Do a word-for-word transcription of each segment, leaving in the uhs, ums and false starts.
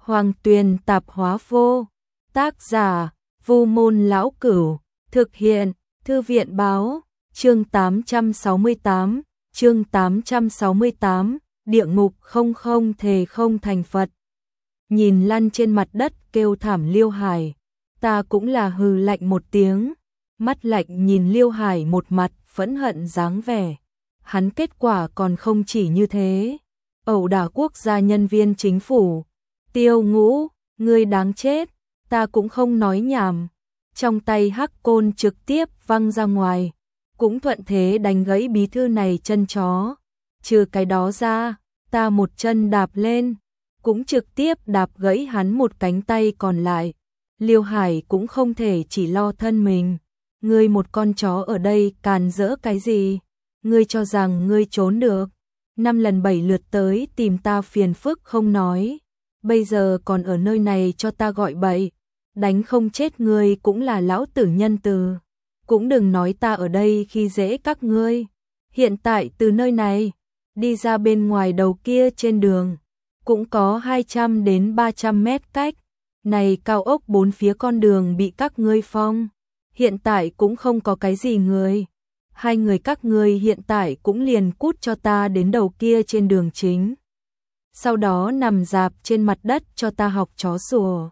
Hoàng Tuyền tạp hóa vô. Tác giả: Vu Môn Lão Cửu. Thực hiện: Thư viện báo. Chương tám trăm sáu mươi tám. Chương tám trăm sáu mươi tám. Địa ngục không không thề không thành Phật. Nhìn lăn trên mặt đất kêu thảm Liêu Hải, ta cũng là hừ lạnh một tiếng, mắt lạnh nhìn Liêu Hải một mặt phẫn hận dáng vẻ. Hắn kết quả còn không chỉ như thế, ẩu đả quốc gia nhân viên chính phủ. Tiêu Ngũ, ngươi đáng chết, ta cũng không nói nhảm. Trong tay hắc côn trực tiếp văng ra ngoài, cũng thuận thế đánh gãy bí thư này chân chó. Trừ cái đó ra, ta một chân đạp lên, cũng trực tiếp đạp gãy hắn một cánh tay còn lại. Liêu Hải cũng không thể chỉ lo thân mình. Ngươi một con chó ở đây càn rỡ cái gì? Ngươi cho rằng ngươi trốn được? Năm lần bảy lượt tới tìm ta phiền phức không nói, bây giờ còn ở nơi này cho ta gọi bậy. Đánh không chết ngươi cũng là lão tử nhân từ. Cũng đừng nói ta ở đây khi dễ các ngươi. Hiện tại từ nơi này đi ra bên ngoài đầu kia trên đường, cũng có hai trăm đến ba trăm mét cách. Này cao ốc bốn phía con đường bị các ngươi phong, hiện tại cũng không có cái gì người. Hai người các ngươi hiện tại cũng liền cút cho ta đến đầu kia trên đường chính. Sau đó nằm dạp trên mặt đất cho ta học chó sủa.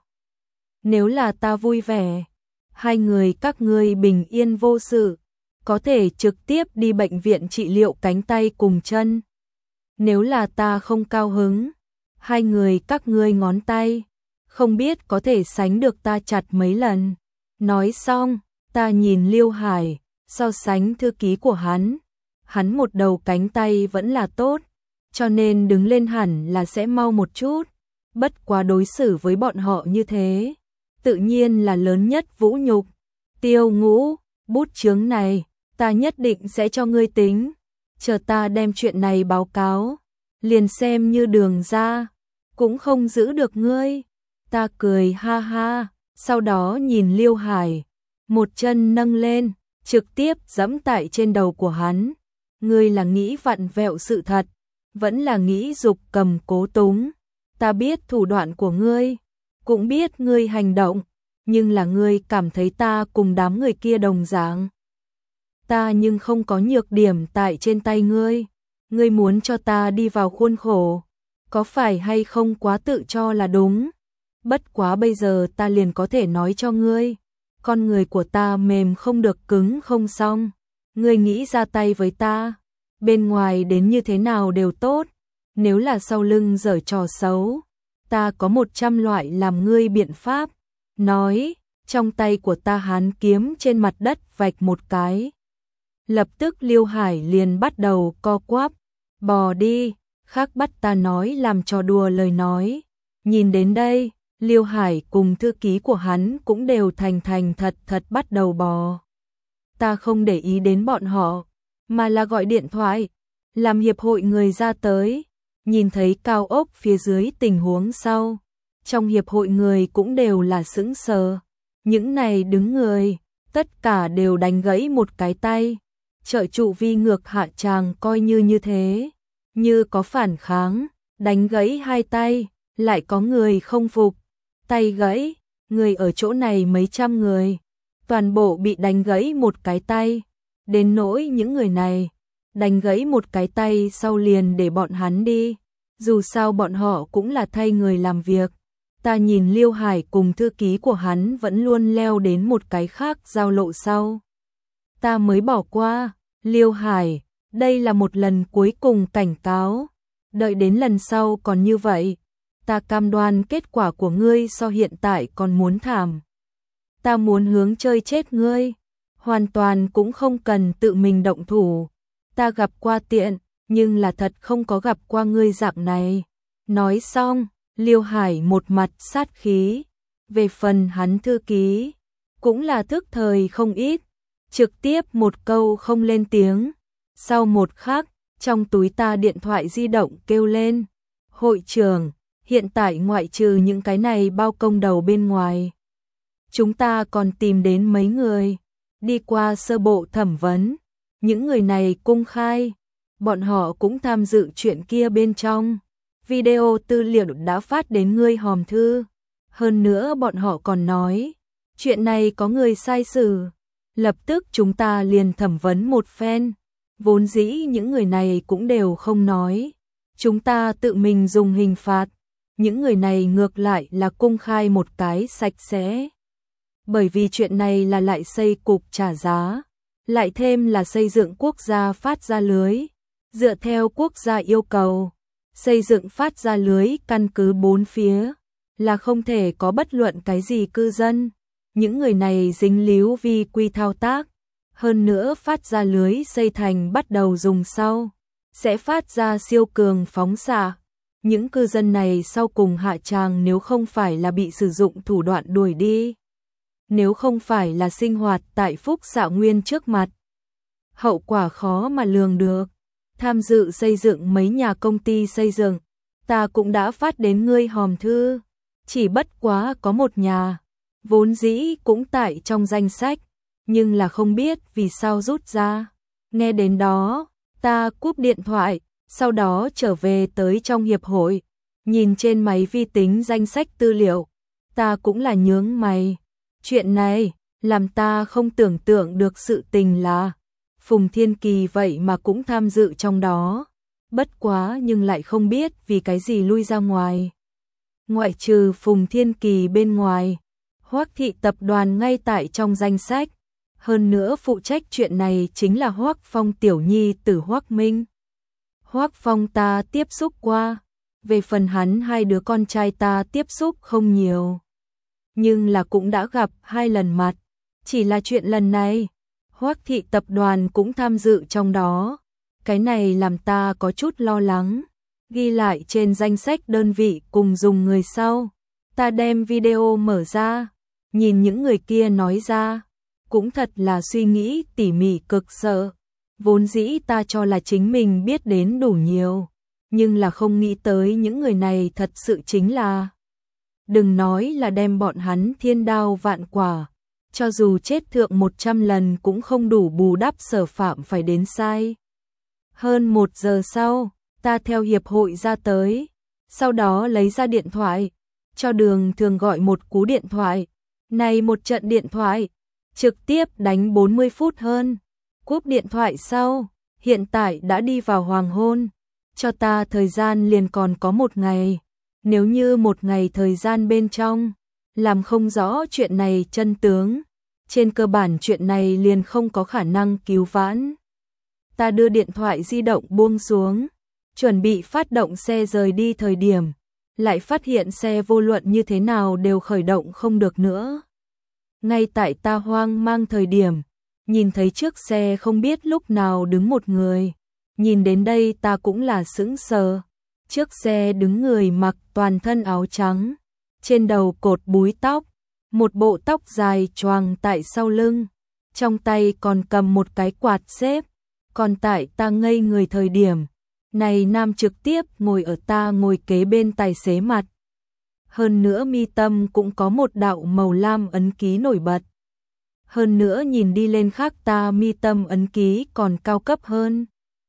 Nếu là ta vui vẻ, hai người các ngươi bình yên vô sự, có thể trực tiếp đi bệnh viện trị liệu cánh tay cùng chân. Nếu là ta không cao hứng, hai người các ngươi ngón tay không biết có thể sánh được ta chặt mấy lần. Nói xong, ta nhìn Liêu Hải, so sánh thư ký của hắn, hắn một đầu cánh tay vẫn là tốt, cho nên đứng lên hẳn là sẽ mau một chút. Bất quá đối xử với bọn họ như thế, tự nhiên là lớn nhất vũ nhục. Tiêu Ngũ, bút chướng này, ta nhất định sẽ cho ngươi tính. Chờ ta đem chuyện này báo cáo, liền xem như đường ra, cũng không giữ được ngươi. Ta cười ha ha, sau đó nhìn Liêu Hải, một chân nâng lên, trực tiếp giẫm tại trên đầu của hắn. Ngươi là nghĩ vặn vẹo sự thật, vẫn là nghĩ dục cầm cố túng. Ta biết thủ đoạn của ngươi, cũng biết ngươi hành động, nhưng là ngươi cảm thấy ta cùng đám người kia đồng dạng. Ta nhưng không có nhược điểm tại trên tay ngươi. Ngươi muốn cho ta đi vào khuôn khổ, có phải hay không quá tự cho là đúng? Bất quá bây giờ ta liền có thể nói cho ngươi, con người của ta mềm không được cứng không xong. Ngươi nghĩ ra tay với ta, bên ngoài đến như thế nào đều tốt. Nếu là sau lưng giở trò xấu, ta có một trăm loại làm ngươi biện pháp. Nói, trong tay của ta hán kiếm trên mặt đất vạch một cái. Lập tức Liêu Hải liền bắt đầu co quắp, bò đi, khác bắt ta nói làm trò đùa lời nói. Nhìn đến đây, Liêu Hải cùng thư ký của hắn cũng đều thành thành thật thật bắt đầu bò. Ta không để ý đến bọn họ, mà là gọi điện thoại, làm hiệp hội người ra tới. Nhìn thấy cao ốc phía dưới tình huống sau, trong hiệp hội người cũng đều là sững sờ. Những này đứng người, tất cả đều đánh gãy một cái tay. Trợ trụ vi ngược hạ tràng coi như như thế, như có phản kháng, đánh gãy hai tay, lại có người không phục, tay gãy, người ở chỗ này mấy trăm người, toàn bộ bị đánh gãy một cái tay. Đến nỗi những người này, đánh gãy một cái tay sau liền để bọn hắn đi, dù sao bọn họ cũng là thay người làm việc. Ta nhìn Liêu Hải cùng thư ký của hắn vẫn luôn leo đến một cái khác giao lộ sau, ta mới bỏ qua. Liêu Hải, đây là một lần cuối cùng cảnh cáo, đợi đến lần sau còn như vậy, ta cam đoan kết quả của ngươi so hiện tại còn muốn thảm. Ta muốn hướng chơi chết ngươi, hoàn toàn cũng không cần tự mình động thủ. Ta gặp qua tiện, nhưng là thật không có gặp qua ngươi dạng này. Nói xong, Liêu Hải một mặt sát khí. Về phần hắn thư ký, cũng là thức thời không ít, trực tiếp một câu không lên tiếng. Sau một khắc, trong túi ta điện thoại di động kêu lên, hội trưởng, hiện tại ngoại trừ những cái này bao công đầu bên ngoài, chúng ta còn tìm đến mấy người, đi qua sơ bộ thẩm vấn. Những người này cung khai, bọn họ cũng tham dự chuyện kia bên trong. video tư liệu đã phát đến ngươi hòm thư. Hơn nữa bọn họ còn nói, chuyện này có người sai sử. Lập tức chúng ta liền thẩm vấn một phen. Vốn dĩ những người này cũng đều không nói. Chúng ta tự mình dùng hình phạt. Những người này ngược lại là công khai một cái sạch sẽ. Bởi vì chuyện này là lại xây cục trả giá. Lại thêm là xây dựng quốc gia phát ra lưới. Dựa theo quốc gia yêu cầu, xây dựng phát ra lưới căn cứ bốn phía. Là không thể có bất luận cái gì cư dân. Những người này dính líu vi quy thao tác. Hơn nữa phát ra lưới xây thành bắt đầu dùng sau. Sẽ phát ra siêu cường phóng xạ. Những cư dân này sau cùng hạ tràng nếu không phải là bị sử dụng thủ đoạn đuổi đi. Nếu không phải là sinh hoạt tại Phúc Xạ Nguyên trước mặt. Hậu quả khó mà lường được. Tham dự xây dựng mấy nhà công ty xây dựng. Ta cũng đã phát đến ngươi hòm thư. Chỉ bất quá có một nhà. Vốn dĩ cũng tại trong danh sách. Nhưng là không biết vì sao rút ra. Nghe đến đó, ta cúp điện thoại. Sau đó trở về tới trong hiệp hội. Nhìn trên máy vi tính danh sách tư liệu. Ta cũng là nhướng mày. Chuyện này, làm ta không tưởng tượng được sự tình là Phùng Thiên Kỳ vậy mà cũng tham dự trong đó. Bất quá nhưng lại không biết vì cái gì lui ra ngoài. Ngoại trừ Phùng Thiên Kỳ bên ngoài, Hoắc thị tập đoàn ngay tại trong danh sách. Hơn nữa phụ trách chuyện này chính là Hoắc Phong tiểu nhi tử Hoắc Minh. Hoắc Phong ta tiếp xúc qua. Về phần hắn hai đứa con trai ta tiếp xúc không nhiều. Nhưng là cũng đã gặp hai lần mặt. Chỉ là chuyện lần này, Hoắc thị tập đoàn cũng tham dự trong đó. Cái này làm ta có chút lo lắng. Ghi lại trên danh sách đơn vị cùng dùng người sau. Ta đem video mở ra. Nhìn những người kia nói ra. Cũng thật là suy nghĩ tỉ mỉ cực sợ. Vốn dĩ ta cho là chính mình biết đến đủ nhiều. Nhưng là không nghĩ tới những người này thật sự chính là. Đừng nói là đem bọn hắn thiên đao vạn quả. Cho dù chết thượng một trăm lần cũng không đủ bù đắp Sở Phạm phải đến sai. Hơn một giờ sau, ta theo hiệp hội ra tới. Sau đó lấy ra điện thoại. Cho Đường Thường gọi một cú điện thoại. Này một trận điện thoại. Trực tiếp đánh bốn mươi phút hơn. Cúp điện thoại sau. Hiện tại đã đi vào hoàng hôn. Cho ta thời gian liền còn có một ngày. Nếu như một ngày thời gian bên trong. Làm không rõ chuyện này chân tướng. Trên cơ bản chuyện này liền không có khả năng cứu vãn. Ta đưa điện thoại di động buông xuống. Chuẩn bị phát động xe rời đi thời điểm. Lại phát hiện xe vô luận như thế nào đều khởi động không được nữa. Ngay tại ta hoang mang thời điểm. Nhìn thấy trước xe không biết lúc nào đứng một người. Nhìn đến đây ta cũng là sững sờ. Trước xe đứng người mặc toàn thân áo trắng. Trên đầu cột búi tóc. Một bộ tóc dài choàng tại sau lưng. Trong tay còn cầm một cái quạt xếp. Còn tại ta ngây người thời điểm. Này nam trực tiếp ngồi ở ta ngồi kế bên tài xế mặt. Hơn nữa mi tâm cũng có một đạo màu lam ấn ký nổi bật. Hơn nữa nhìn đi lên khác ta mi tâm ấn ký còn cao cấp hơn.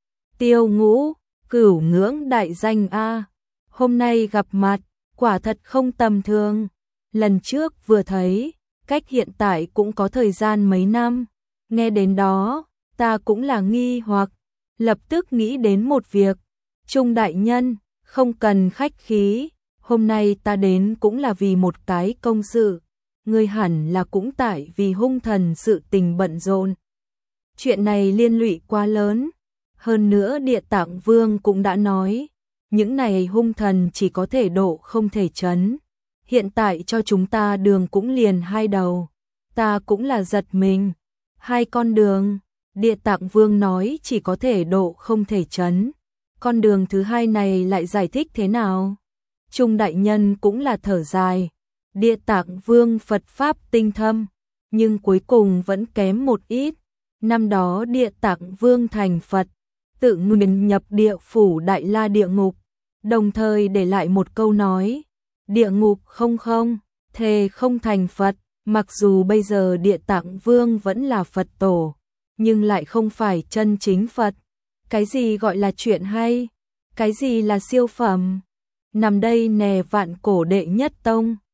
Tiêu Ngũ, cửu ngưỡng đại danh A. Hôm nay gặp mặt, quả thật không tầm thường. Lần trước vừa thấy, cách hiện tại cũng có thời gian mấy năm. Nghe đến đó, ta cũng là nghi hoặc. Lập tức nghĩ đến một việc. Trung đại nhân, không cần khách khí. Hôm nay ta đến cũng là vì một cái công sự. Ngươi hẳn là cũng tại vì hung thần sự tình bận rộn. Chuyện này liên lụy quá lớn. Hơn nữa Địa Tạng Vương cũng đã nói. Những này hung thần chỉ có thể độ không thể trấn. Hiện tại cho chúng ta đường cũng liền hai đầu. Ta cũng là giật mình. Hai con đường. Địa Tạng Vương nói chỉ có thể độ không thể trấn. Con đường thứ hai này lại giải thích thế nào? Trung đại nhân cũng là thở dài. Địa Tạng Vương Phật Pháp tinh thâm. Nhưng cuối cùng vẫn kém một ít. Năm đó Địa Tạng Vương thành Phật. Tự nguyện nhập địa phủ Đại La địa ngục. Đồng thời để lại một câu nói. Địa ngục không không, thề không thành Phật. Mặc dù bây giờ Địa Tạng Vương vẫn là Phật tổ. Nhưng lại không phải chân chính Phật. Cái gì gọi là chuyện hay? Cái gì là siêu phẩm? nằm đây nè vạn cổ đệ nhất tông.